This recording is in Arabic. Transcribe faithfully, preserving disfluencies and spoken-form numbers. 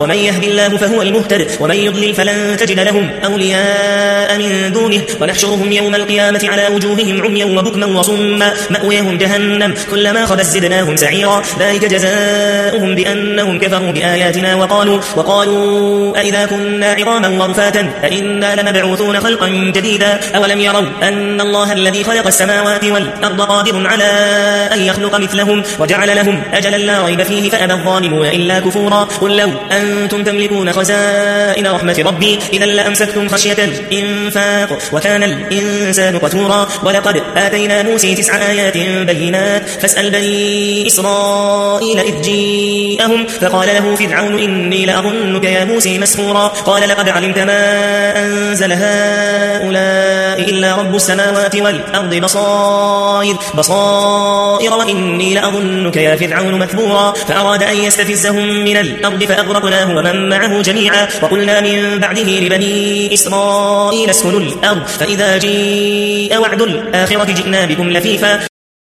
ومن يهد الله فهو المهتد ومن يضلل فلن تجد لهم أولياء من دونه ونحشرهم يوم القيامة على وجوههم عميا وبكما وصما مأويهم جهنم كلما خبت زدناهم سعيرا ذلك جزاؤهم بأنهم كفروا بآياتنا وقالوا, وقالوا أئذا كنا عظاما ورفاتا أئنا لمبعوثون خلقا جديدا أولم يروا أن الله الذي خلق السماوات والأرض قادر على أن يخلق مثلهم وجعل لهم أجلا لا ريب فيه فأبى الظالمون إلا كفورا قل لو أنتم تملكون خزائن رحمة ربي إذا لأمسكتم خشية الإنفاق وكان الإنسان قتورا ولقد آتينا موسى تسع آيات بينات فاسأل بني إسرائيل إذ جيءهم فقال له فرعون إني لأظنك يا موسى مسحورا قال لقد علمت ما أنزل هؤلاء إلا رب السماوات والأرض بصائر بصائر وإني لأظنك يا فرعون مثبورا فأراد أن يستفزهم من الأرض فأغرقناه ومن معه جميعا وقلنا من بعده لبني إسرائيل اسكنوا الأرض فإذا جاء وعد الآخرة جئنا بكم لفيفا